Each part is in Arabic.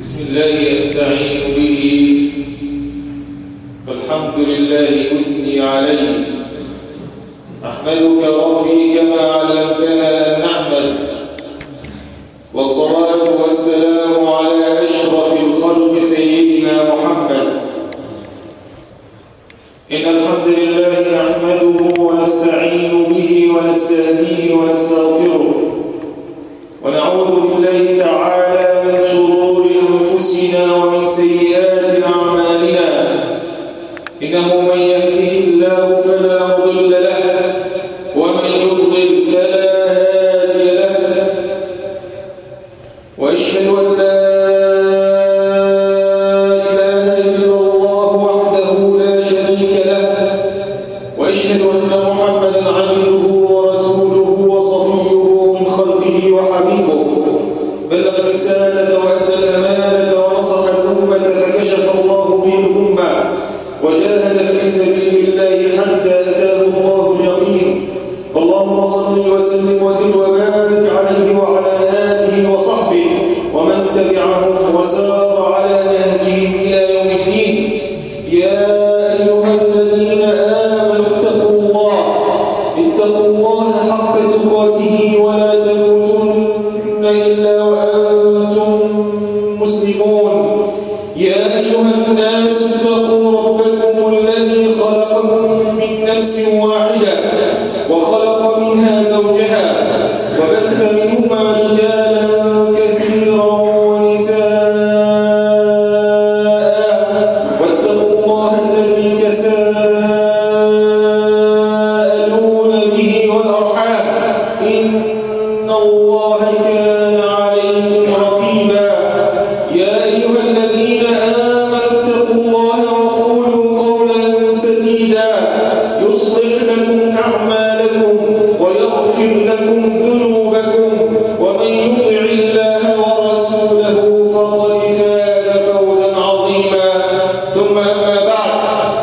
بسم الله أستعين به والحمد لله أثني عليه أحمدك ربي كما علمتنا أن نحمد والصلاة والسلام على أشرف الخلق سيدنا محمد إن الحمد لله نحمده ونستعين به ونستهديه ونستغفره ونعوذ بالله تعالى من شرور أنفسنا ومن سيئات أعمالنا إنه من يهده الله فلا مضل له ومن يضلل فلا هادي له وأشهد أن لا إله إلا الله وحده لا شريك له وأشهد أن محمدا عبده ورسوله وصفيه من خلقه وحبيبه بلغ الرسالة وأدى الأمانة ونصح الأمة فكشف الله به الأمة وجاهد في سبيل الله حتى أتاه الله اليقين فاللهم صل وسلم وزد وبارك عليه وعلى آله وصحبه ومن تبعهم وسار على نهجهم إلى يوم الدين يا أيها الذين آمنوا اتقوا الله حق تقاته ولا تموتن إلا وأنتم مسلمون يا أيها الناس اتقوا ربكم الذي خلقكم من نفس واحدة وخلق منها زوجها وبث منهما رجالا كثيرا ونساء واتقوا الله الذي تساءلون به والأرحام إن الله كان عليكم رقيبا يا أيها الذين آمنوا اتقوا الله وقولوا قولا سديدا يصلح لكم أعمالكم ويغفر لكم ذنوبكم ومن يطع الله ورسوله فقد فاز فوزا عظيما ثم أما بعد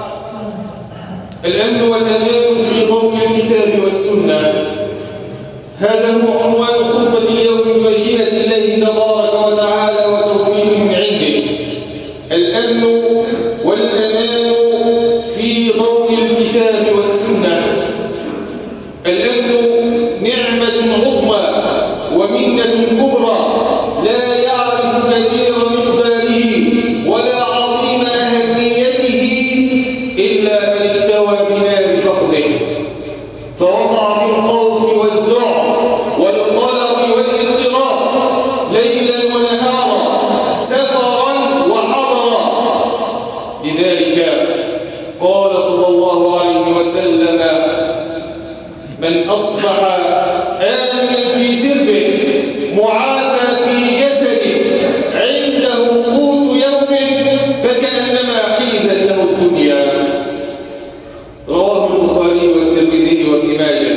الأمن والأمان في ضوء الكتاب والسنة هذا هو عنوان خطبة اليوم بمشيئة الله تبارك وتعالى وتوفيق من عنده الأمن والأمان في ضوء الكتاب والسنة الأمن نعمة عظمى ومنة كبرى لا يعرف كبير مقداره ولا عظيم أهميته إلا من اكتوى بنار فقده فوقع في الخوف والذعر والقلق والاضطراب ليلا ونهارا سفرا وحضرا لذلك قال صلى الله عليه وسلم من أصبح آمنا في سربه معافى في جسده عنده قوت يوم فكأنما حيزت له الدنيا رواه البخاري والترمذي وابن ماجه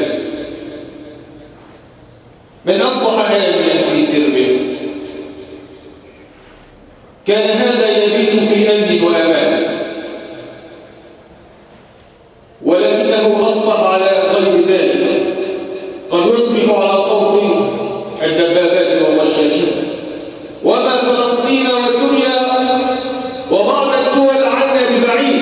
من أصبح آمنا في سربه كان هذا يبيت في أمن وأمان ولكنه أصبح على غير ذلك قد يصبح على صوت الدبابات والرشاشات وما فلسطين وسوريا وبعض الدول عنا ببعيد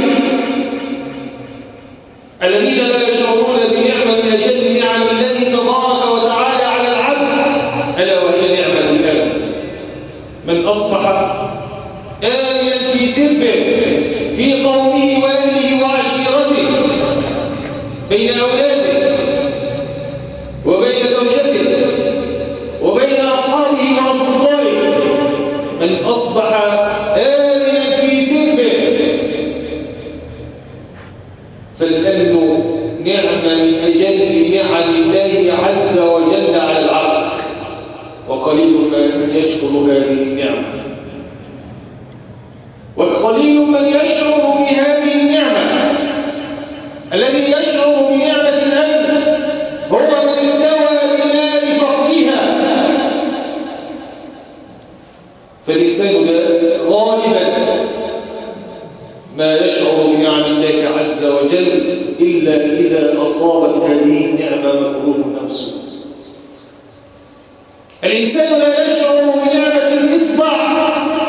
الذين لا يشعرون بنعمة من أجل نعم الله تبارك وتعالى على العبد ألا وهي نعمة الأمن من أصبح آمنا في سربه في قومه وأهله وعشيرته بين أولاده وبين زوجته وبين أصحابه وأصدقائه من أصبح آمنا في سربه فالأمن نعمة من أجل نعم الله عز وجل على العبد وقليل من يشكر هذه النعمة وقليل من يشعر بهذه النعمة الذي يشعر بنعمة الأمن هو من التوى بنار فقدها فالإنسان غالبا ما يشعر بنعم الله عز وجل إلا إذا أصابت هذه النعمة مكروه نفسه الإنسان لا يشعر بنعمة الإصبع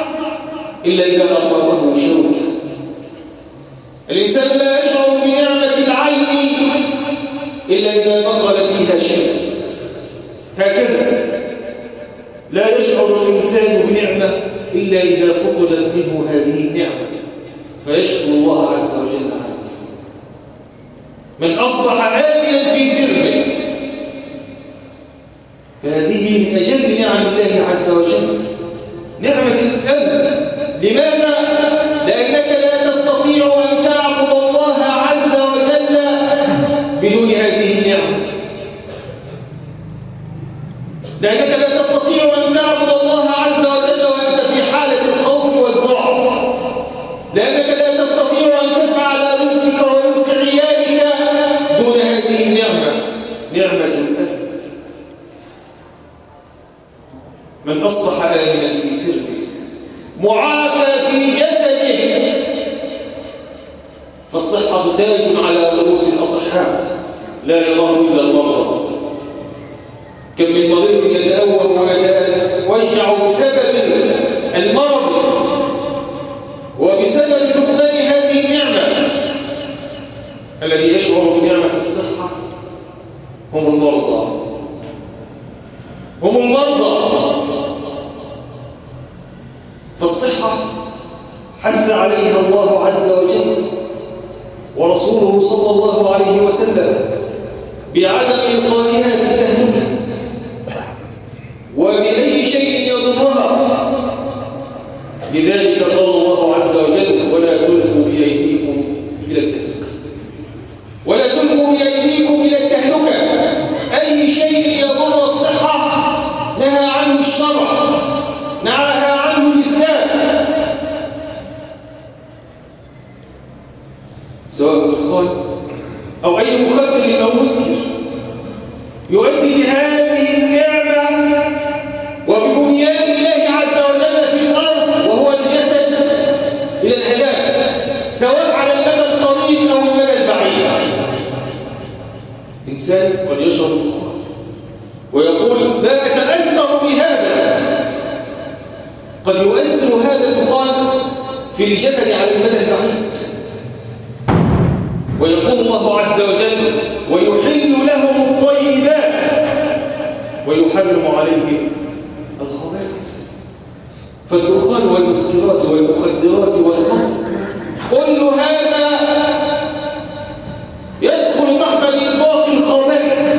إلا إذا أصابه شوكة. الإنسان لا يشعر بنعمة العين إلا إذا دخل فيها شيء. هكذا لا يشعر الإنسان بنعمة إلا إذا فقد منه هذه النعمة فيشكر الله عز وجل عليه. من أصبح آمنا في سربه فهذه من أجل نعم الله عز وجل، نعمة الأمن. لماذا؟ لأنك لا تستطيع أن تعبد الله عز وجل بدون هذه النعمة، لأنك لا تستطيع أن تعبد الله عز وجل وأنت في حالة الخوف والذعر، لأنك لا تستطيع أن تسعى على رزقك ورزق عيالك دون هذه النعمة، نعمة الأمن. من أصبح آمنا في سربه معافى في جسده فالصحة تاج على رؤوس الأصحاء لا يراه إلا المرضى. كم من مريض يتأوب ويتوجع بسبب المرض وبسبب فقدان هذه النعمة. الذي يشعر بنعمة الصحة هم المرضى، هم المرضى. فالصحة حث عليها الله عز وجل ورسوله صلى الله عليه وسلم بعدم إلقائها في التهلكة وبأي شيء يضرها. لذلك قال الله عز وجل ولا تلقوا بأيديكم إلى التهلكة، ولا تلقوا بأيديكم إلى التهلكة. أي شيء يضر الصحة نهى عنه الشرع، نهى عنه الإسلام، سواء الدخان أو أي مخدر أو مسكر يؤدي بهذه النعمة وببنيان الله عز وجل في الأرض وهو الجسد إلى الهلاك، سواء على المدى القريب أو المدى البعيد. إنسان قد يشرب الدخان ويقول لا أتأثر بهذا، قد يؤثر هذا الدخان في الجسد على المدى البعيد. ويقول الله عز وجل ويحل لهم الطيبات ويحرم عليهم الخبائث. فالدخان والمسكرات والمخدرات والخمر كل هذا يدخل تحت نطاق الخبائث،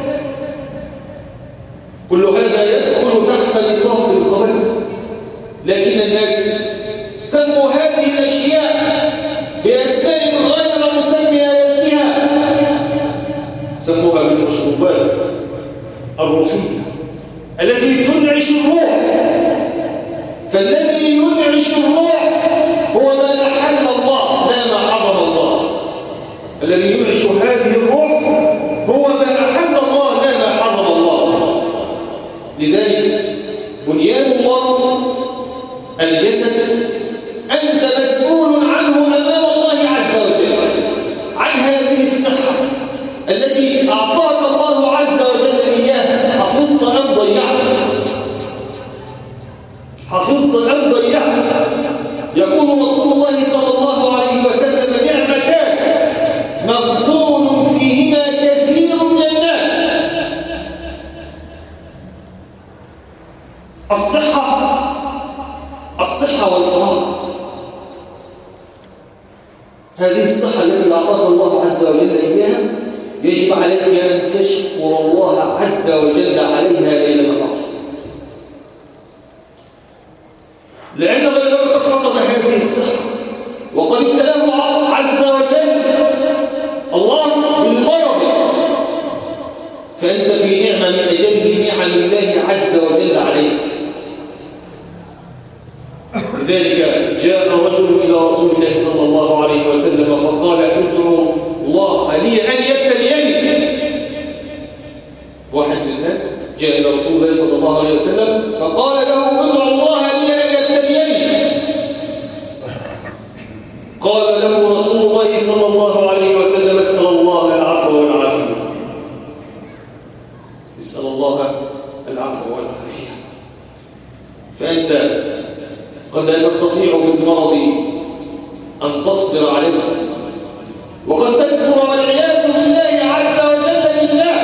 كل هذا يدخل تحت نطاق الخبائث. لكن الناس سموا هذه الأشياء بأسماء غير مسمياتها، سموها بالمشروبات الروحية التي تنعش الروح. فالذي ينعش الروح هو ما أحل الله لا ما حرم الله. الذي ينعش هذه الروح هو ما أحل الله لا ما حرم الله. لذلك بنيان الله الجسد أنت مسؤول عنه أمام الله عز وجل، عن هذه الصحة التي أعطاك الله عز وجل إياها. حفظت أم ضيعت؟ حفظت أم ضيعت؟ يقول رسول الله صلى الله عليه وسلم نعمتان مغبون فيهما كثير من الناس: الصحة والفراغ. هذه الصحة التي أعطاك الله عز وجل إياها يجب عليك أن تشكر الله عز وجل عليها ليل نهار، لأن غيرك قد فقد هذه الصحة وقد ابتلاه عز وجل الله بالمرض، فأنت في نعمة من أجل نعم الله عز وجل عليك. لذلك جاء رجل إلى رسول الله صلى الله عليه وسلم فقال ادعو الله لي أن يبتليني. واحد من الناس جاء إلى رسول الله صلى الله عليه وسلم فقال له ادعو الله لي أن يبتليني. قال له رسول الله صلى الله عليه وسلم اسأل الله العفو والعافية، اسأل الله العفو والعافية. فأنت قد لا تستطيع بالمرض أن تصبر عليه، وقد تكفر والعياذ بالله عز وجل بالله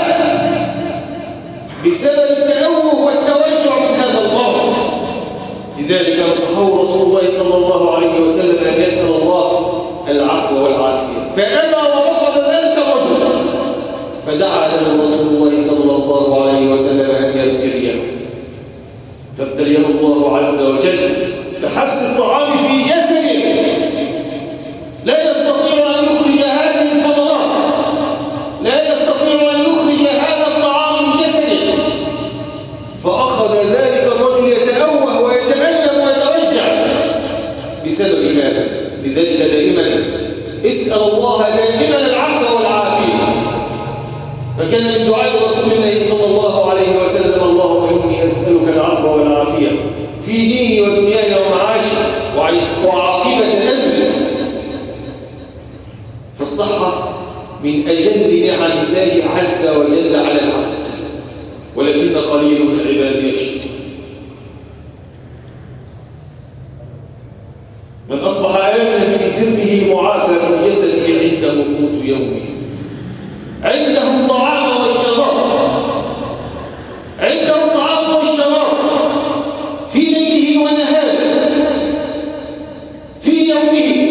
بسبب التأوه والتوجع من هذا المرض. لذلك نصحه رسول الله صلى الله عليه وسلم أن يسأل الله العفو والعافية، فأبى ورفض ذلك الرجل، فدعا له رسول الله صلى الله عليه وسلم أن يبتليه، فابتليه الله عز وجل بحبس الطعام في جسده، لا يستطيع أن يخرج هذه الفضلات، لا يستطيع أن يخرج هذا الطعام من جسده، فأخذ ذلك الرجل يتأوه ويتألم ويتوجع بسبب هذا. لذلك دائما اسأل الله دائما العفو والعافية. فكان من دعاء رسول الله صلى الله عليه وسلم: اللهم إني أسألك العفو والعافية في ديني ودنياي ومعاشي وعاقبة أمري. فالصحة من أجل نعم الله عز وجل على العبد، ولكن قليل من عبادي الشكور. من أصبح آمنا في سره معافى في جسده عنده قوت يومه، عنده الطعام والشراب، عنده الطعام والشراب في ليله ونهاره في يومه.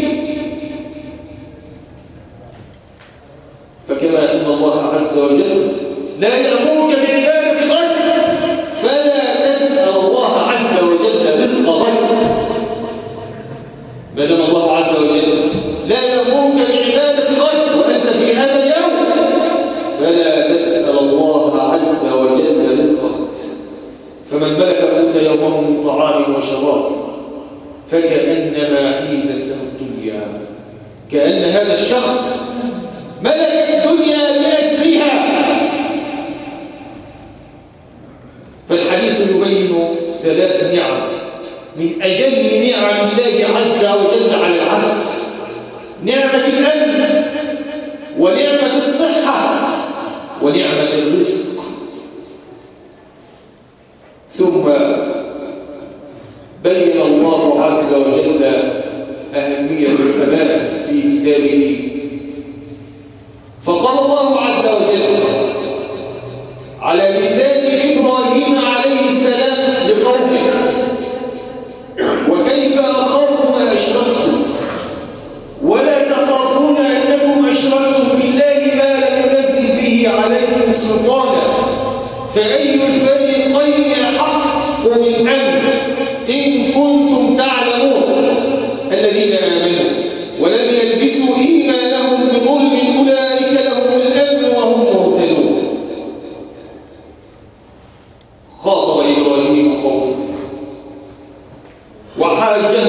فكما أن الله عز وجل لا يأمرك بعبادة غيره، فلا تسأل الله عز وجل رزق غيره. ما دام الله عز وجل لا يأمرك بعبادة غيره وأنت في هذا اليوم، فلا تسأل الله عز وجل رزقك. فمن ملك قوت يومه من طعام وشراب فكأنما حيزت له الدنيا، كأن هذا الشخص ملك الدنيا بأسرها. فالحديث يبين 3 نعم من أجل نعم الله عز وجل على العبد: نعمة الأمن، ونعمة الصحة، ونعمة الرزق. ثم بين الله عز وجل أهمية الأمان في كتابه، فقال الله عز وجل على لسان إبراهيم عليه السلام لقومه: وكيف أخاف ما أشركتم ولا تخافون أنكم أشركتم بالله ما لم ينزل به عليكم سلطانا فأي الفريقين أحق بالأمن إن كنتم تعلمون. الذين آمنوا ولم يلبسوا إيمانهم بظلم أولئك لهم الأمن وهم مهتدون. خاطب إبراهيم قومه وحاجه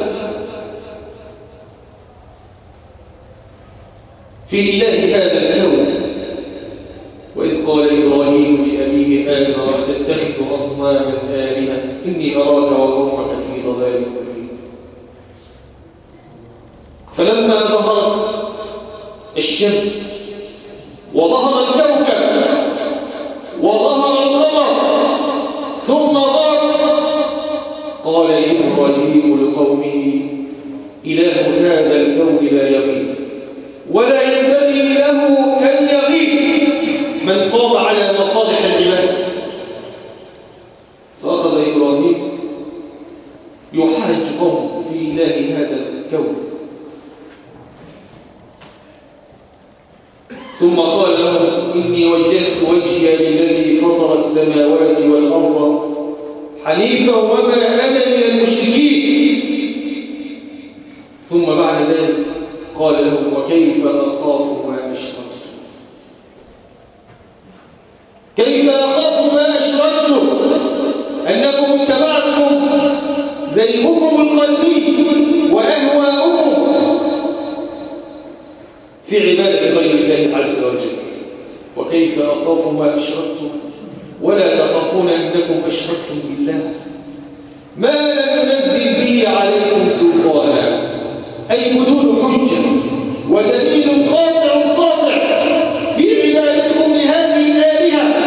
في إله هذا الكون، وإذ قال إبراهيم لأبيه آزر أتتخذ أصناما آلهة إني أراك وقومك في ضلال مبين. فلما ظهر الشمس وظهر الكوكب وظهر القمر ثم غاب، قال إبراهيم لقومه: إله هذا الكون لا يغيب ولا ينبغي له أن يغيب من قام على مصالح العباد. فأخذ إبراهيم يحاج قومه في إله هذا الكون، ثم قال لهم: إني وجهت وجهي للذي فطر السماوات والأرض حنيفا وما أنا من المشركين. ثم بعد ذلك قال لهم: وكيف أخاف ما أشركتم؟ كيف أخاف ما أشركتم؟ أنكم اتبعتم زيغكم القلبي وأهواؤكم في عبادة غير الله عز وجل. وكيف أخاف ما أشركتم ولا تخافون أنكم أشركتم بالله ما لم ينزل به عليكم سلطانا، أي بدون حجة ودليل قاطع ساطع في عبادتكم لهذه الآلهة.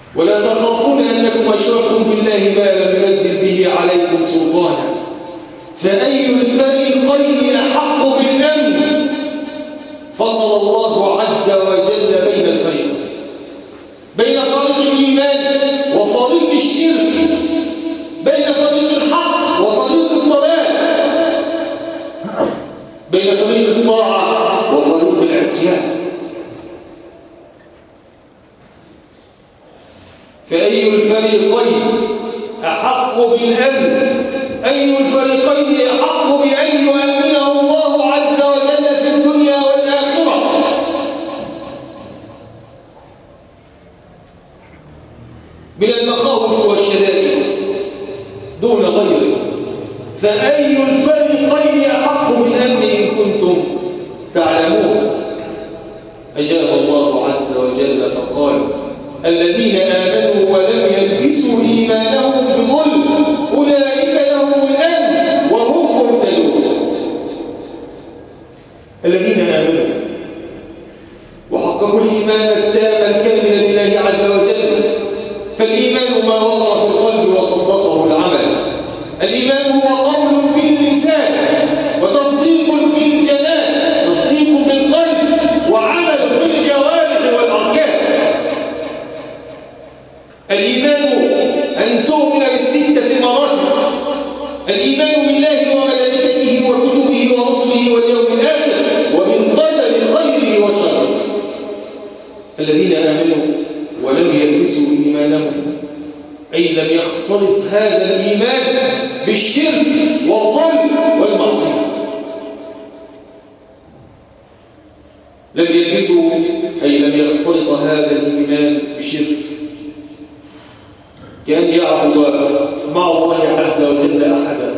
ولا تخافون أنكم أشركتم بالله ما لم ينزل به عليكم سلطانا فأي الفريقين أحق بالأمن فصل الله عز وجل بين الفريقين بين فريق الإيمان وفريق الشرك بين فريق الحق وفريق الضلال بين فريق الطاعة وفريق العصيان فأي الفريقين أحق بالأمن أي الفريقين أحق بأن يؤمنه الله عز وجل في الدنيا والآخرة من المخاوف والشدائد دون غيره فأي الفريقين أحق بالأمن إن كنتم تعلمون أجاب الله عز وجل فقال الذين آمنوا ولم يلبسوا إيمانهم بظلم أولئك لهم الأمن وهم مهتدون الذين آمنوا وحققوا الإيمان التام الكامل لله عز وجل فالإيمان ما وقر في القلب وصدقه العمل الإيمان هو قول باللسان وتصديق بالجنان تصديق بالقلب وعمل بالجوارح والأركان الإيمان أن تؤمن بالستة مراتب الإيمان بالله وملائكته وكتبه ورسله واليوم الآخر وبالقدر خيره وشره الذين آمنوا ولم يلبسوا إيمانهم أي لم يختلط هذا الإيمان بالشرك والظلم والمعصية لم يلبسوا أي لم يختلط هذا الإيمان بشرك كأن يعبد مع الله عز وجل أحدا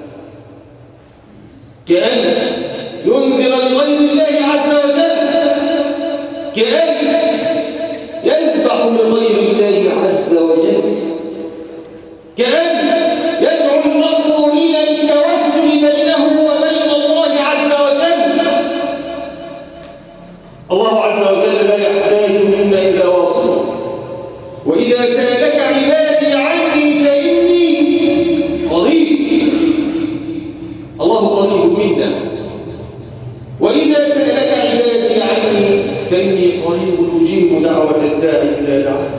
كأن ينذر لغير الله عز وجل كأن يذبح لغير الله عز وجل كأن يدعو المقبورين للتوسل بينه وبين الله عز وجل الله عز وجل لا يحتاج منا إلى واصل وإذا سألك عبادي عني فإني قريب الله قريب منا وإذا سألك عبادي عني فإني قريب أجيب دعوة الداعي إذا دعاني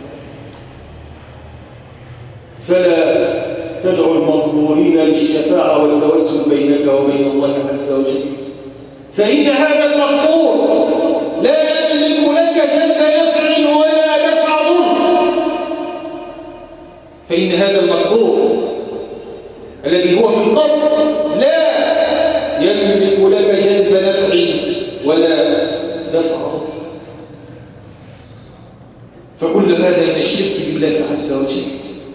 فلا تدعو المقبورين للشفاعة والتوسل بينك وبين الله عز وجل فإن هذا المقبور لا يملك لك جلب نفع ولا دفع ضر فإن هذا المقبور الذي هو في القبر لا يملك لك جلب نفع ولا دفع ضر فكل هذا من الشرك بالله عز وجل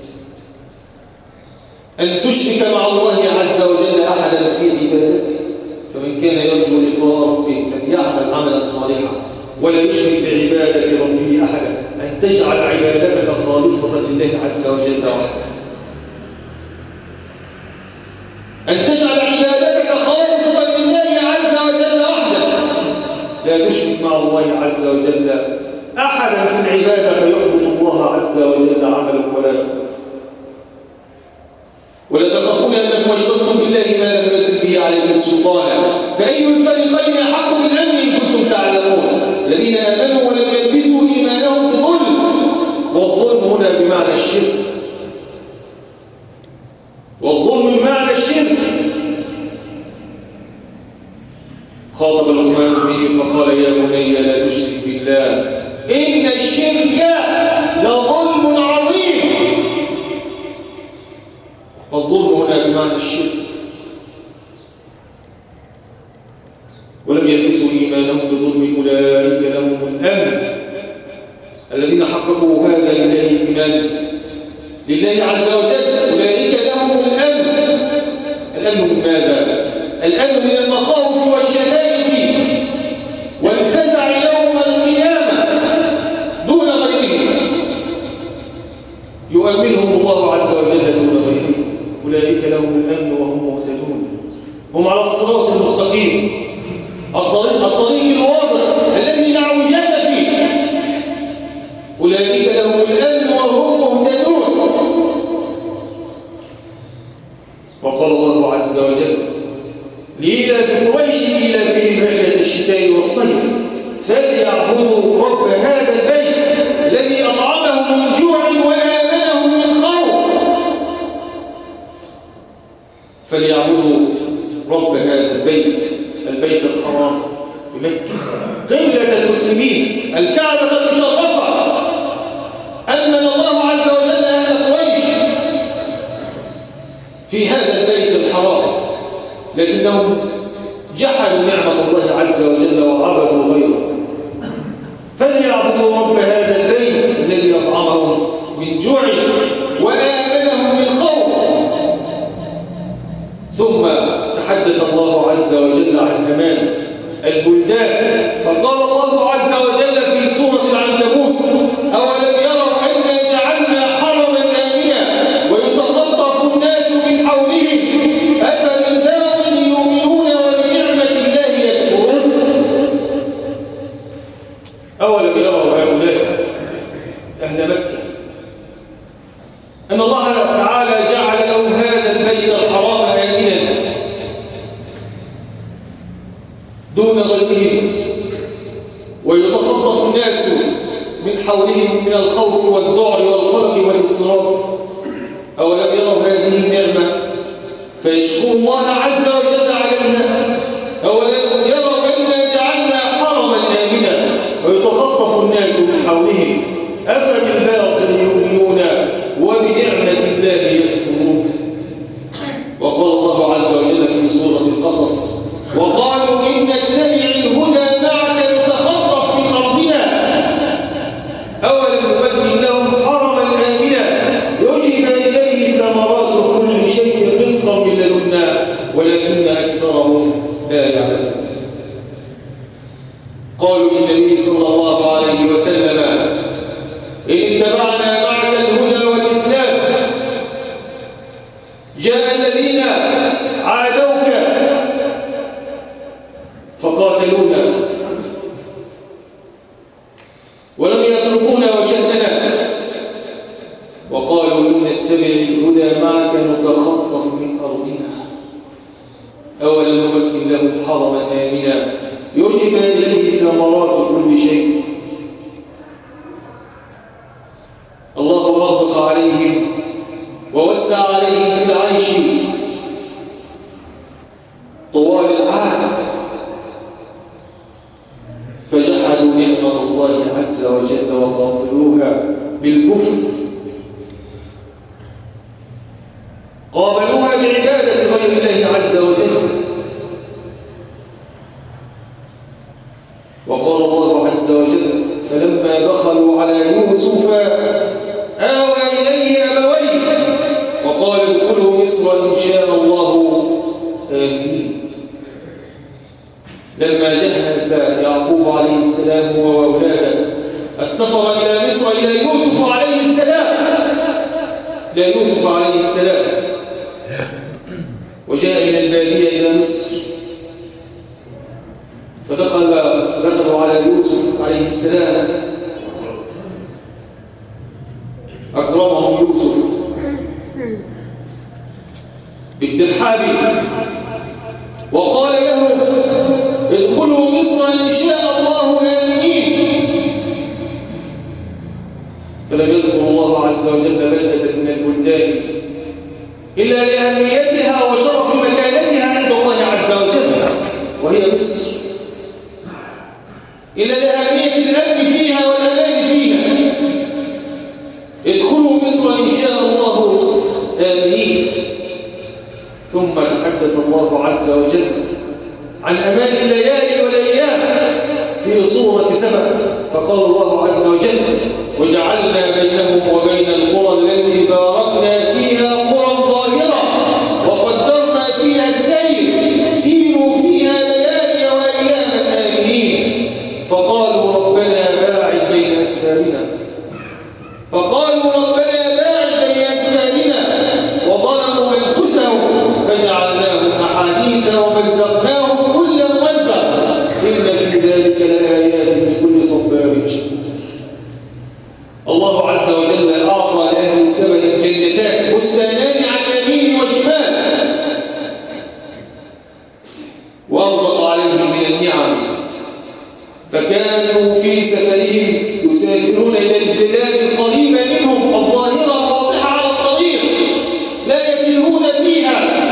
أن تشرك مع الله عز وجل أحدا في عبادته فمن كان يرجو لقاء ربه فليعمل عملا صالحا ولا يشرك بعبادة ربه أحدا أن تجعل عبادتك خالصة لله عز وجل وحده أن تجعل عبادتك خالصة لله عز وجل وحده لا تشرك مع الله عز وجل أحدا في العبادة فيحبط الله عز وجل عملك ولا تخافون أنكم أشركتم بالله ما لم ينزل به عليكم سلطانا فأي الفريقين أحق بالأمن إن كنتم تعلمون الذين آمنوا ولم يلبسوا إيمانهم بظلم والظلم هنا بمعنى الشرك والظلم بمعنى الشرك خاطب لقمان به فقال يا بني لا تشرك بالله إن الشرك لظلم عظيم فالظلم هنا بمعنى الشرك ولم يلبسوا إيمانهم بظلم أولئك لهم الأمن الذين حققوا هذا لله الإيمان لله عز وجل أولئك لهم الأمن الأمن من ماذا؟ الأمن من المخاوف والشدائد والفزع يوم القيامة دون غيرهم يؤمنهم الله عز وجل دون غيرهم أولئك لهم الأمن وهم مهتدون هم على الصراط المستقيم الطريق الواضح الذي لا عوجات فيه أولئك لهم الأمن فليعبدوا رب هذا البيت الذي أطعمهم من جوع وآمنهم من خوف. فليعبدوا رب هذا البيت الحرام بمكة قبلة المسلمين، الكعبة المشرفة، أمن الله عز وجل أهل قريش في هذا البيت الحرام، لكنهم جحدوا نعمة الله عز وجل وعبدوا غيره. فليعبدوا رب هذا البيت الذي أطعمهم من جوع وآمنهم من خوف. ثم تحدث الله عز وجل عن أمان البلدان، فقال الله عز وجل في سورة العنكبوت: أولم يروا أنا جعلنا حرما آمنا ويتخطف الناس من حولهم أفبالباطل يؤمنون وبنعمة الله يكفرون. أولم يروا هؤلاء أهل مكة أن الله تعالى جعل لهم هذا البيت الحرام آمنا دون غيرهم، ويتخطف الناس من حولهم من الخوف والذعر والقلق والاضطراب. أولم يروا هذه النعمة فيشكروا الله عز وجل عليها؟ أولم يروا أنا جعلنا حرما آمنا ويتخطف الناس من حولهم أفبالباطل يؤمنون وبنعمة الله يكفرون. وقال الله عز وجل في سورة القصص: وقالوا إن نتبع الهدى معك نتخطف من أرضنا أولم نمكن لهم حرما آمنا يجب إليه ثمرات كل شيء رزقا من لدنا ولكن أكثرهم لا يعلمون. قالوا للنبي صلى الله عليه وسلم: إن اتبعنا معك الهدى والإسلام جاء الذين عادوك فقاتلونا ولم يتركونا وشدنا، وقالوا إن نتبع الهدى معك نتخطف من أرضنا أولم نمكن لهم حرما آمنا يجب إليه ثمرات كل شيء. الله رضخ عليهم ووسع عليهم في العيش طوال العام، فجحدوا نعمة الله عز وجل وقابلوها بالكفر، قابلوها بعبادة غير الله عز وجل. وقال الله عز وجل: فلما دخلوا على يوسف آوى إليه أبويه وقال ادخلوا مصر إن شاء الله آمين. لما جهز يعقوب عليه السلام وأولاده السفر إلى مصر إلى يوسف عليه السلام، وجاء من البادية إلى مصر، فدخلوا على يوسف عليه السلام، أكرمهم يوسف بالترحاب وقال لهم ادخلوا مصر إن شاء الله آمنين. فلم يذكر الله عز وجل بلدة من البلدان إلا لأهميتها وشرف مكانتها عند الله عز وجل وهي مصر، إلا لأهمية الأمن فيها والأمان فيها. ادخلوا مصر إن شاء الله آمنين. ثم تحدث الله عز وجل عن أمان الليالي والأيام في سورة سبأ، فقال الله عز وجل: وجعلنا بينهم وبين القرى التي باركنا فيها قرى ظاهرة وقدرنا فيها السير سيروا فيها ليالي وأياما آمنين. فقالوا ربنا باعد بين أسفارنا وظلموا أنفسهم فجعلناهم أحاديث ومزقناهم كل ممزق إن في ذلك لآيات لكل صبار شكور. الله عز وجل أعطى لأهل سبأ جنتان بستانان عن يمين وشمال، وأنطق عليهم من النعم فكانوا في سفرهم يسافرون إلى البلاد القريبة منهم الظاهرة الواضحة على الطريق لا يتيهون فيها،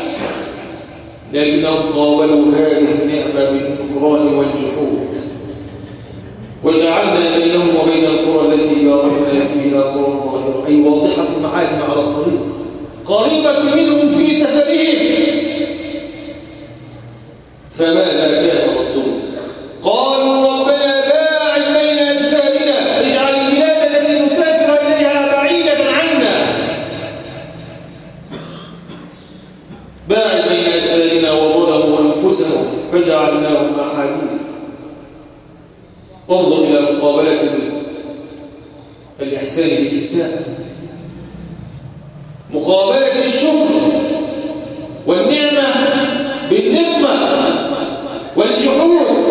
لكنهم قابلوا هذه النعمة بالنكران والجحود، وجعلنا بينهم وبين القرى التي باركنا فيها قرى ظاهرة أي واضحة المعالم على الطريق قريبة منهم في سفرهم. فماذا كان ردهم؟ قالوا ربنا باعد بين أسفارنا، اجعل البلاد التي نسافر إليها بعيدة عنا. باعد بين أسفارنا وظلموا أنفسهم فجعلناهم أحاديث. انظر إلى مقابلة الإحسان بالإحسان، مقابلة الشكر والنعمة بالنقمة والجحود.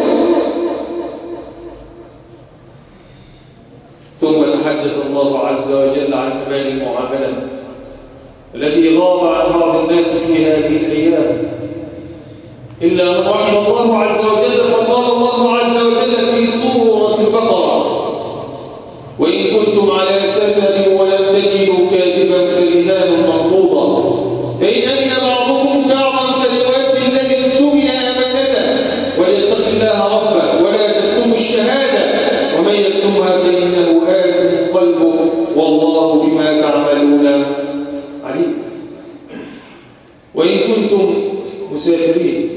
ثم تحدث الله عز وجل عن أمان المعاملة التي غاب عن بعض الناس في هذه الأيام إلا من رحم الله عز وجل. فقال الله عز وجل في سورة البقرة: وإن كنتم على سفر ولم تجدوا كاتبا فرهان مقبوضة فإن أمن بعضكم بعضا فليؤدي الذي اؤتمن أمانته وليتق الله ربه ولا تكتموا الشهادة ومن يكتمها فإنه آثم قلبه والله بما تعملون عليم. وإن كنتم مسافرين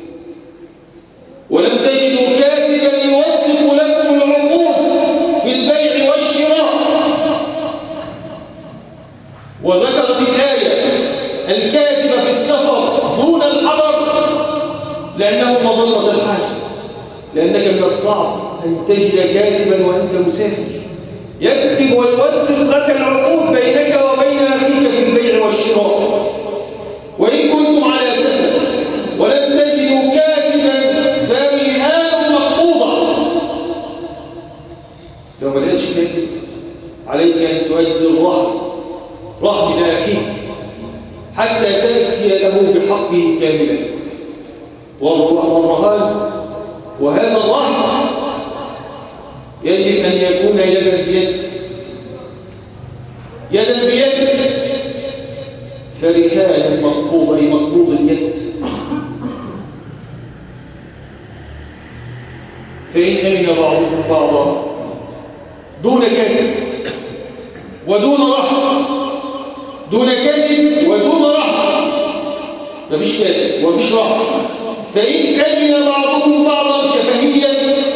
ولم تجدوا كاتبا يوثق لكم العقود في البيع والشراء. وذكرت الآية الكاتب في السفر دون الحضر لأنه مظلة الحاجة، لأنك من الصعب أن تجد كاتبا وأنت مسافر يكتب ويوثق لك العقود بينك وبين أخيك في البيع والشراء. وإن كنتم على سفر ولم تجدوا كاتبا فرهان مقبوضة، لو ما لقيتش كاتب عليك أن تؤدي الرهن لأخيك حتى تأتي له بحقه كاملا. والرهان وهذا الرهن يجب أن يكون يدا بيد، يدا بيد. فرهان مقبوضة أي مقبوض اليد. فإن أمن بعضكم بعضا دون كاتب ودون رهن، دون كاتب ودون رهن، مفيش كاتب ومفيش رهن. فإن أمن بعضكم بعضا شفهيا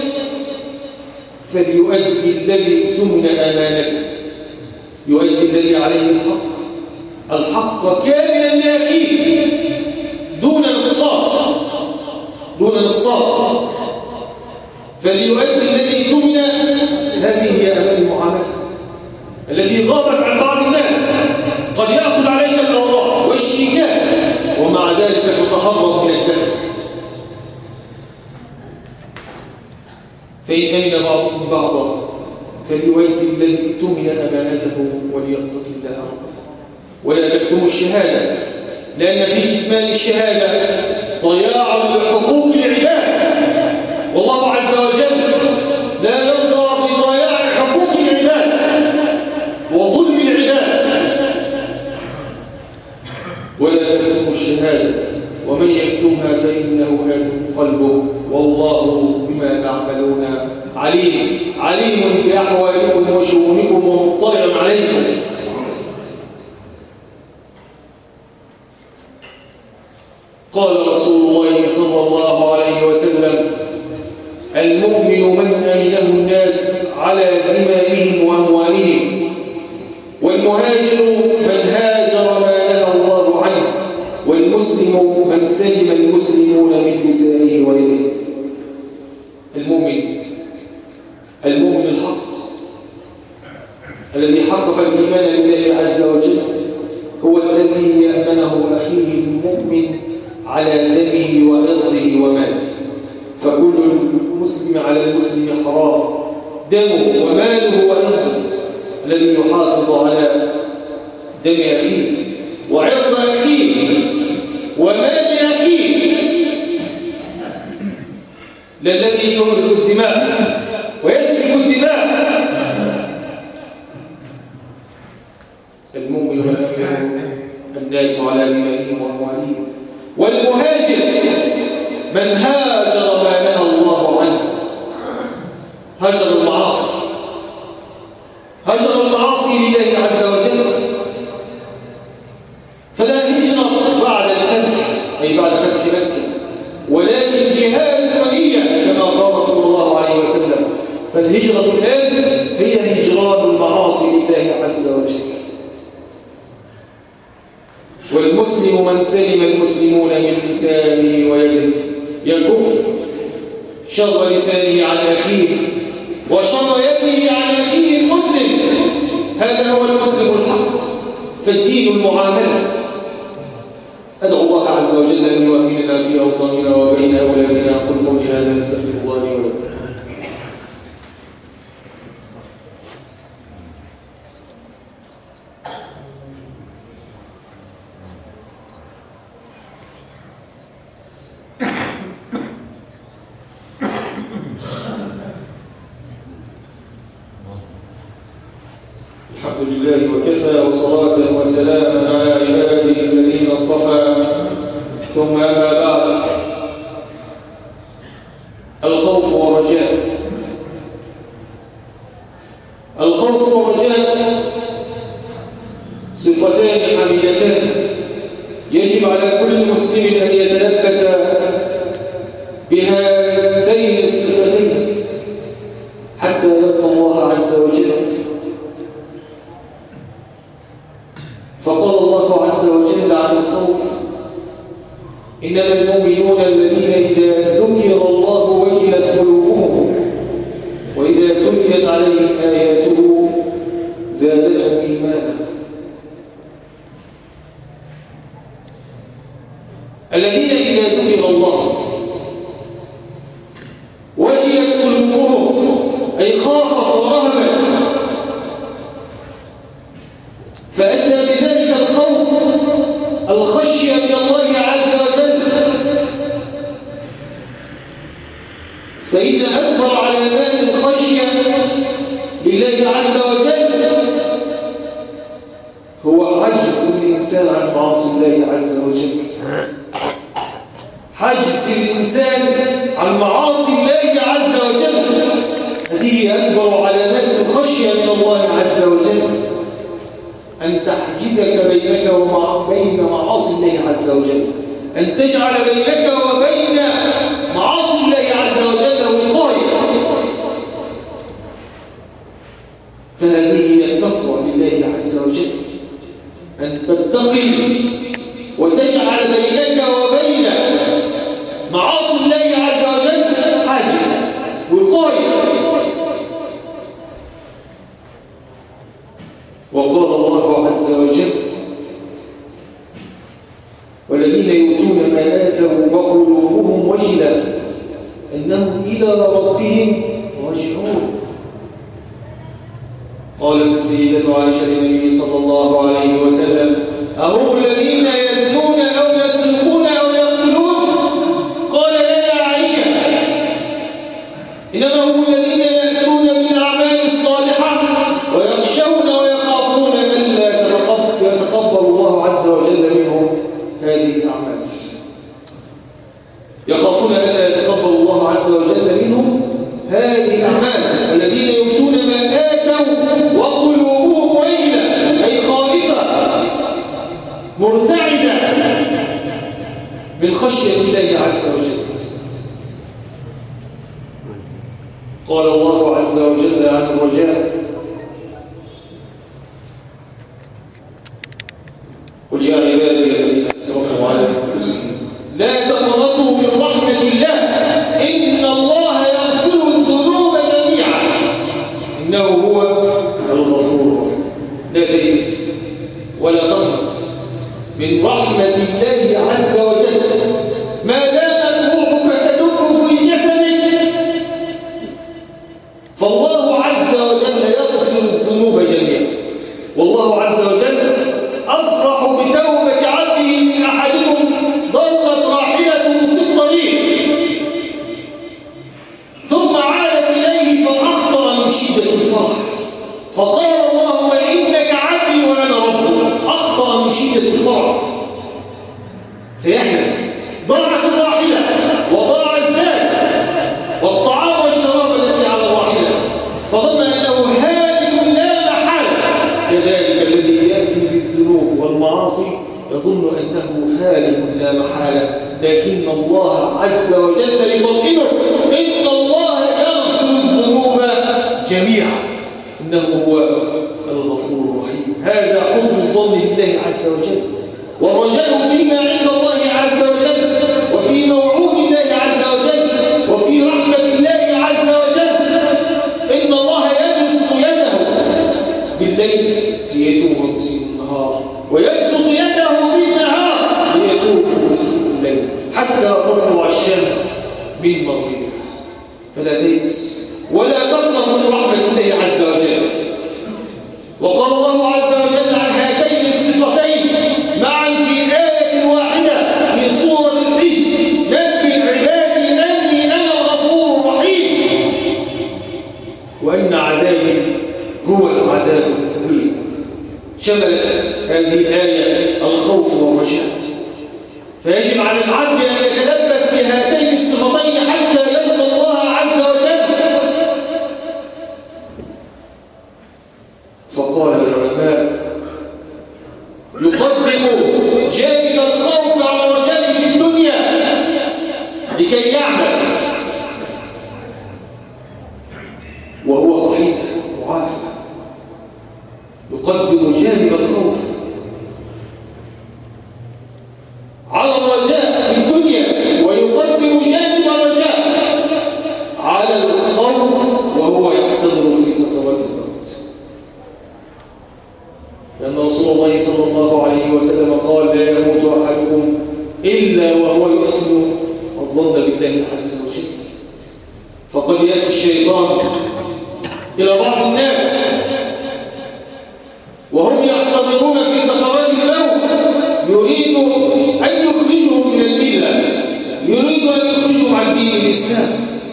فليؤدي الذي اؤتمن أمانته، يؤدي الذي عليه الحق كاملا لأخيه دون نقصان، دون نقصان. فليؤدي الذي اؤتمن. هذه هي أمان المعاملة التي غابت عن بعض الناس. قد يأخذ عليك الأوراق والشيكات ومع ذلك تتهرب من الدفع. فإن أمن بعضكم بعضا فليؤدي الذي اؤتمن أمانته وليتق الله ربه ولا تكتموا الشهادة، لأن في كتمان الشهادة ضياع لحقوق العباد، والله عز وجل لا يرضى بضياع حقوق العباد وظلم العباد. ولا تكتموا الشهادة ومن يكتمها فإنه آثم قلبه والله بما تعملون عليم. عليم بأحوالكم وشؤونكم ومطلع عليكم. قال رسول الله صلى الله عليه وسلم: المؤمن من أمنه الناس على دمائهم وأموالهم، والمهاجر من هاجر ما نهى الله عنه، والمسلم من سلم المسلمون من لسانه ويده. المؤمن الحق الذي حقق الإيمان بالله عز وجل هو الذي يأمنه أخيه المؤمن على دمه وعرضه وماله. فكل المسلم على المسلم حرام دمه وماله وعرضه. الذي يحافظ على دم أخيه وعرض أخيه ومال أخيه لا الذي يهلك الدماء ويسفك الدماء. المؤمن والمؤمن الناس على دمائهم وأموالهم. والمهاجر من هاجر ما نهى الله عنه، هاجر المعاصي، هاجر المعاصي لله عز وجل. فلا هجرة بعد الفتح أي بعد فتح مكة، ولكن جهاد ونية كما قال صلى الله عليه وسلم. فالهجرة الآن هي هجران المعاصي لله عز وجل. والمسلم من سلم المسلمون من لسانه ويده، يكف شر لسانه عن أخيه وشر يده عن أخيه المسلم. هذا هو المسلم الحق. فالدين المعاملة. أدعو الله عز وجل أن يؤمننا في أوطاننا وبين أولادنا. قل قولي هذا أستغفر الله لي ولكم. الحمد لله وكفى وصلاة وسلاما على عباده الذين اصطفى. ثم أما بعد، الخوف والرجاء. الخوف والرجاء صفتان حميدتان يجب على كل مسلم أن يتلبث بهاتين الصفتين حتى يلقى الله عز وجل. فقال الله عز وجل عن الخوف: إنما المؤمنون الذين إذا ذكر الله وجلت قلوبهم وإذا تليت عليهم آياته زادتهم إيمانا. الذين إذا ذكر الله وجلت قلوبهم أي خافت ورهبت، فأدى بذلك الخوف الخشية من الله عز وجل. فإن أكبر علامات الخشية لله عز وجل هو حجز الإنسان عن معاصي الله عز وجل. حجز الإنسان عن معاصي الله عز وجل، هذه أكبر علامات الخشية من الله عز وجل، أن تحجزك بينك وبين معاصي الله عز وجل، أن تجعل بينك وبين معاصي الله عز وجل وقاية. فهذه هي التقوى لله عز وجل، أن تتقي وتجعل بينك وبين معاصي الله عز وجل حاجز وقاية. وقال الله عز وجل: والذين يؤتون ما آتوا وقلوبهم وجلة أنهم إلى ربهم راجعون. قالت السيدة عائشة للنبي صلى الله عليه وسلم: أهم الذين يزنون أو يسرقون أو يقتلون؟ قال: لا يا عائشة، إنما هم الذين يأتون بالأعمال الصالحة ويخشون ويخافون أن لا يتقبل الله عز وجل منهم هذه الأعمال. يخافون أن لا يتقبل الله عز وجل منهم هذه الأعمال. الذين يؤتون ما آتوا وقلوبهم وجلة أي خائفة مرتعدة من خشية الله عز وجل. قال الله عز وجل عن الرجاء: قل يا عبادي الذين أسرفوا على أنفسهم لا تقنطوا من رحمة الله إن الله يغفر الذنوب جميعا إنه هو الغفور. لا تيأس ولا تقنط من رحمة الله عز وجل ما دامت روحك تدب في جسدك، فالله عز وجل يغفر الذنوب جميعا. والله عز وجل أفرح بتوبة عبده من أحدكم ضلت راحلته في الطريق شدة الفرح، فقال اللهم إنك عبدي وأنا ربك، أخطأ من شدة الفرح سيهلك، ضاعت الراحلة وضاع الزاد والطعام والشراب التي على الراحلة، فظن أنه هالك لا محالة. كذلك الذي يأتي بالذنوب والمعاصي يظن أنه هالك لا محالة، لكن الله عز وجل يطمئنه إن الله يغفر الذنوب جميعا إنه هو الغفور الرحيم. هذا حسن الظن بالله عز وجل، والرجاء فيما عند الله عز وجل، وفي موعود الله عز وجل، وفي رحمة الله عز وجل. إن الله يبسط يده بالليل ليتوب مسيء النهار، ويبسط يده بالنهار ليتوب مسيء الليل، حتى تطلع الشمس من مغربها. فلا تيأس ولا تقنط من رحمة الله عز وجل. وقال الله عز وجل عن هاتين الصفتين معا في آية واحدة في سورة الحجر: نبئ عبادي أني أنا الغفور الرحيم وأن عذابي هو العذاب الأليم. شملت هذه الآية الخوف والرجاء، فيجب على العبد أن يتلبس بهاتين الصفتين حتى يلقى الله عز وجل. فقال العلماء: يقدم جانب الخوف على الرجاء في الدنيا لكي يعمل وهو صحيح معافى. يقدم جانب الخوف على الرجاء في الدنيا، ويقدم جانب الرجاء على الخوف وهو يحتضر في سكرات الموت. لأن رسول الله صلى الله عليه وسلم قال: لا يموت أحدكم إلا وهو يحسن الظن بالله عز وجل. فقد يأتي الشيطان إلى بعض الناس وهم يحتضرون في سكرات الموت، يريد أن يخرجهم من الملة، يريد أن يخرجهم عن دين الإسلام.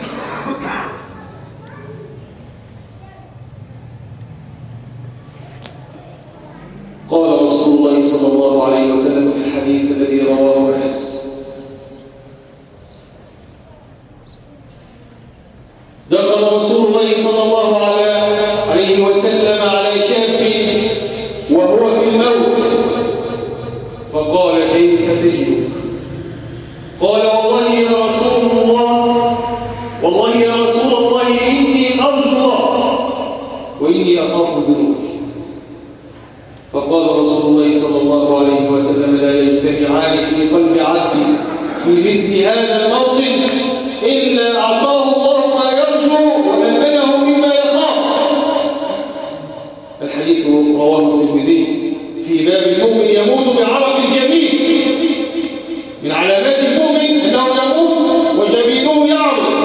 قال رسول الله صلى الله عليه وسلم في الحديث الذي رواه أنس: دخل رسول الله صلى الله عليه وسلم على شاب وهو في الموت، فقال: كيف تجدك؟ قال: والله يا رسول الله، والله يا رسول الله، إني أرجو الله وإني أخاف ذنوبي. فقال رسول الله صلى الله عليه وسلم: لا يجتمعان في قلب عبد في مثل هذا الموطن إلا أعطاه الله ما يرجو وأمنه مما يخاف. الحديث رواه الترمذي في باب المؤمن يموت بعرق الجبين. من علامات المؤمن أنه يموت وجبينه يعرق.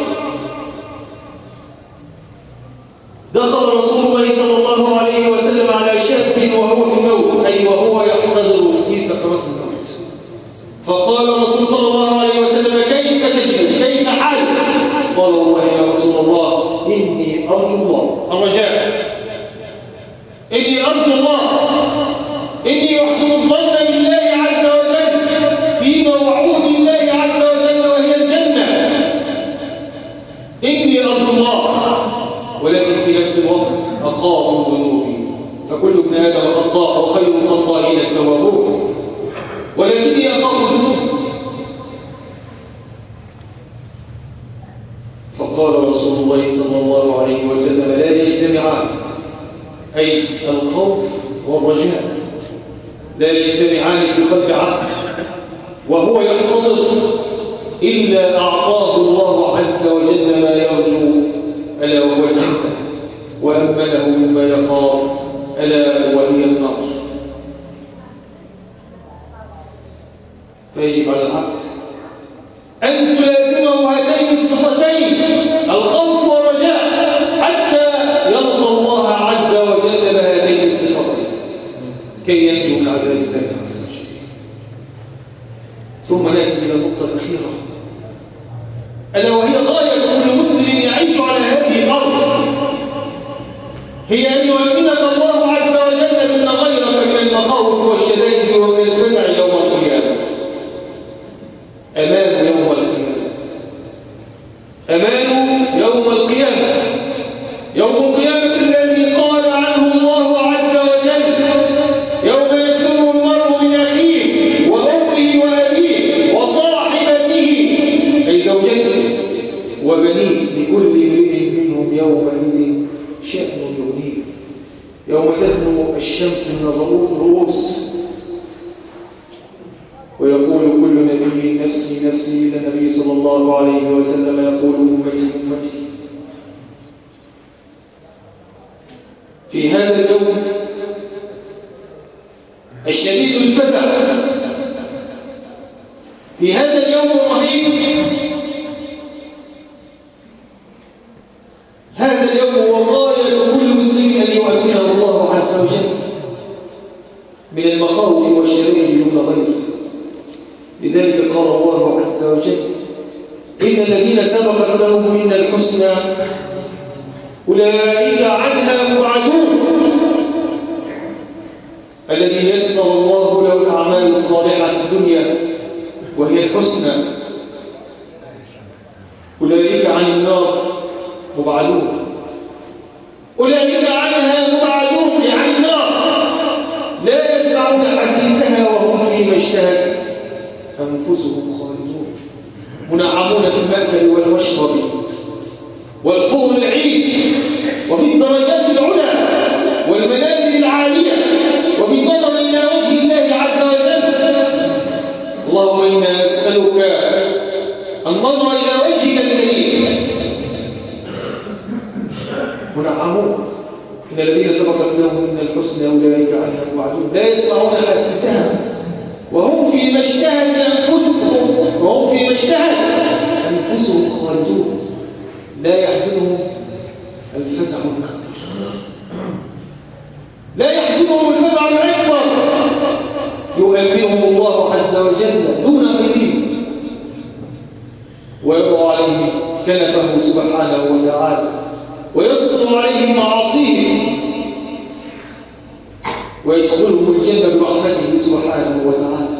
دخل رسول الله صلى الله عليه وسلم على شاب وهو في الموت، أي وهو يحتضر في سكرات الموت. فقال الرسول صلى الله عليه وسلم: كيف تجد؟ كيف حالك؟ قال: والله يا رسول الله، إني أرجو الله، الرجاء، إني أرجو الله، إني أحسن الظن بالله عز وجل في موعود الله عز وجل وهي الجنة. إني أرجو الله، ولكن في نفس الوقت أخاف ذنوبي، فكل ابن آدم خطاء وخير الخطائين التوابون، ولكني أخاف ذنوبي. فقال رسول الله صلى الله عليه وسلم: لا يجتمعان، أي الخوف والرجاء لا يجتمعان في قلب عبد وهو يحتضر إلا أعطاه الله عز وجل ما يرجو، ألا وهو الجنة، وأمنه مما يخاف، ألا وهي النار. فيجب على العبد أن تلازمه هاتين الصفتين، الخوف والرجاء، حتى يلقى الله عز وجل بهاتين الصفتين كي ينجو من عذاب الله عز وجل. ثم نأتي إلى النقطة الأخيرة، ألا وهي غاية كل مسلم يعيش على هذه الأرض، هي أن يؤمنك الله عز وجل دون غيرك من المخاوف والشدائد ومن الفزع يوم القيامة. أمان يوم القيامة، أمان يوم القيامة، يوم القيامة الذي قال عنه الله عز وجل: يوم يفر المرء من أخيه وأمه وأبيه وصاحبته أي زوجته وبنيه لكل امرئ منهم يومئذ شأن يغنيه. يوم تدنو الشمس من الرؤوس ويقول كل نبي نفسي نفسي، إلا النبي صلى الله عليه وسلم يقول أمتي أمتي. في هذا اليوم الشديد الفزع، في هذا اليوم الرهيب، هذا اليوم هو غاية كل مسلم أن يؤمنه الله عز وجل من المخاوف والشدائد دون غيره. لذلك قال الله عز وجل: إن الذين سبقت لهم منا الحسنى أولئك عنها مبعدون. الذي يسر الله له الأعمال الصالحة في الدنيا وهي الحسنى أولئك عن النار مبعدون. أولئك عنها مبعدون عن النار، لا يسمعون حسيسها وهم فيما اشتهت أنفسهم خالدون، منعمون في المأكل والمشرب والحور العين وفي الدرجات العلى والمنازل العالية وبالنظر إلى وجه الله عز وجل. اللهم إنا نسألك النظر إلى وجهك الكريم. منعمون، إن الذين سبقت لهم منا الحسنى أولئك عنها مبعدون، لا يسمعون حسيسها وهم فيما اشتهت أنفسهم خالدون، لا يحزنهم الفزع الكبير، لا يحزنهم الفزع الأكبر، يؤمنهم الله عز وجل دون غيره ويضع عليهم كنفه سبحانه وتعالى ويسطر عليهم معاصيه ويدخلهم الجنة برحمته سبحانه وتعالى.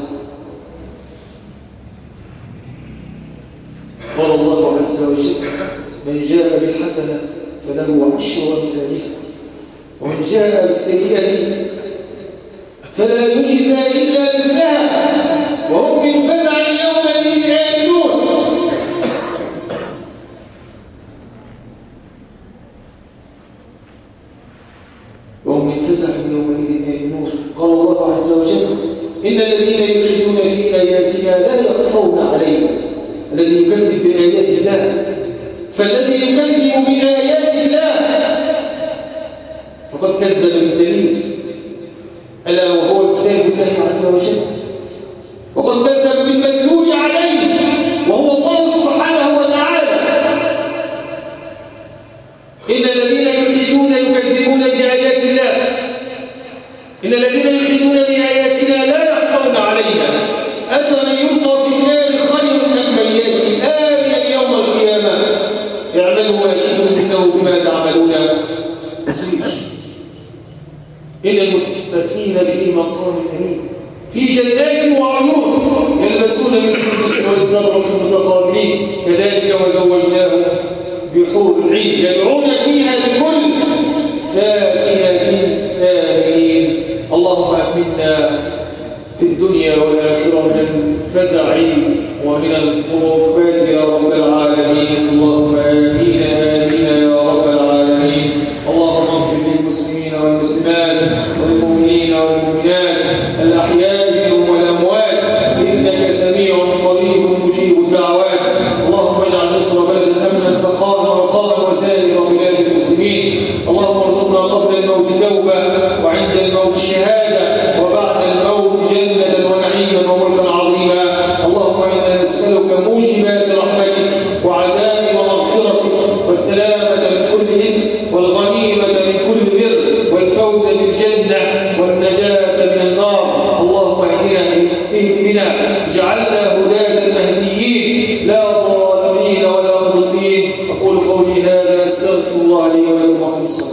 قال الله عز وجل: من جاء بالحسنة فله 10 أمثالها ومن جاء بالسيئة فلا يجزى إلا مثلها وهم من فزع يومئذ آمنون. وهم من فزع يومئذ آمنون. قال الله عز وجل: إن الذين يلحدون في آياتنا لا يخفون علينا. الذي يكذب بآيات الله، فالذي يكذب بآيات الله فقد كذب بالدليل، ألا وهو كتاب الله عز وجل، وقد كذب بالمدلول عليه وهو الله سبحانه وتعالى. إن الذين يلحدون يكذبون بآيات الله، إن الذين يلحدون بآياتنا لا يخفون علينا. أفمن يلقى في النار خير من يأتي آمنا يوم القيامة. اعملوا ما شئتم إنه بما تعملون بصير. إن المتقين في مقام أمين في جنات وعيون يلبسون من سندس واستبرق متقابلين كذلك وزوجناهم بحور العين يدعون فيها بكل فاكهة آمنين. اللهم أمنا في الدنيا والآخرة من الفزع ومن الكربات يا رب العالمين. اللهم آمين آمين يا رب العالمين. اللهم اغفر للمسلمين والمسلمات والمؤمنين والمؤمنات الأحياء منهم والأموات إنك سميع قريب مجيب الدعوات. اللهم اجعل مصر بلدا أمنا سخاء رخاء وسائر بلاد المسلمين. اللهم ارزقنا قبل الموت توبة وعند الموت شهادة وبعد الموت جنة ونعيما وملكا عظيما. اللهم إنا نسألك موجبات رحمتك وعزائم مغفرتك والسلامة من كل إثم والغنيمة من كل بر والفوز بالجنة والنجاة من النار. اللهم اهد بنا اجعلنا هداة مهديين لا ضالين ولا مضلين. أقول قولي هذا أستغفر الله لي ولكم.